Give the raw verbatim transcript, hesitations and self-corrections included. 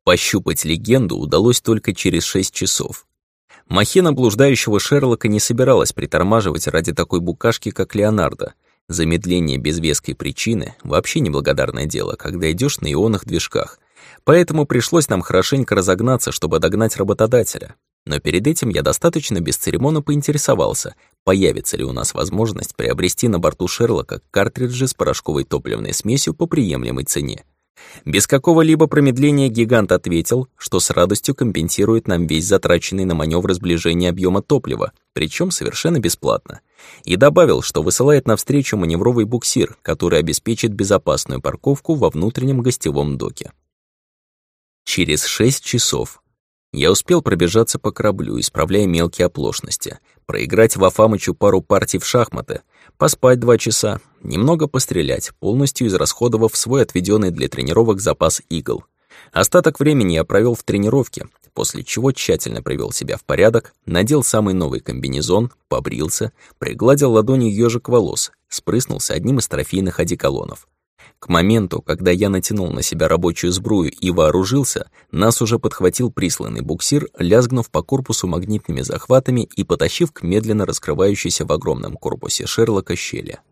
Пощупать легенду удалось только через шесть часов. Махина блуждающего Шерлока не собиралась притормаживать ради такой букашки, как Леонардо. Замедление без веской причины — вообще неблагодарное дело, когда идешь на ионах-движках. Поэтому пришлось нам хорошенько разогнаться, чтобы догнать работодателя. Но перед этим я достаточно бесцеремонно поинтересовался, появится ли у нас возможность приобрести на борту Шерлока картриджи с порошковой топливной смесью по приемлемой цене. Без какого-либо промедления гигант ответил, что с радостью компенсирует нам весь затраченный на маневр сближения объема топлива, причем совершенно бесплатно. И добавил, что высылает навстречу маневровый буксир, который обеспечит безопасную парковку во внутреннем гостевом доке. Через шесть часов я успел пробежаться по кораблю, исправляя мелкие оплошности, проиграть Вафамычу пару партий в шахматы, поспать два часа, немного пострелять, полностью израсходовав свой отведенный для тренировок запас игл. Остаток времени я провел в тренировке, после чего тщательно привел себя в порядок, надел самый новый комбинезон, побрился, пригладил ладонью ёжик волос, спрыснулся одним из трофейных одеколонов. К моменту, когда я натянул на себя рабочую сбрую и вооружился, нас уже подхватил присланный буксир, лязгнув по корпусу магнитными захватами и потащив к медленно раскрывающейся в огромном корпусе Шерлока щели.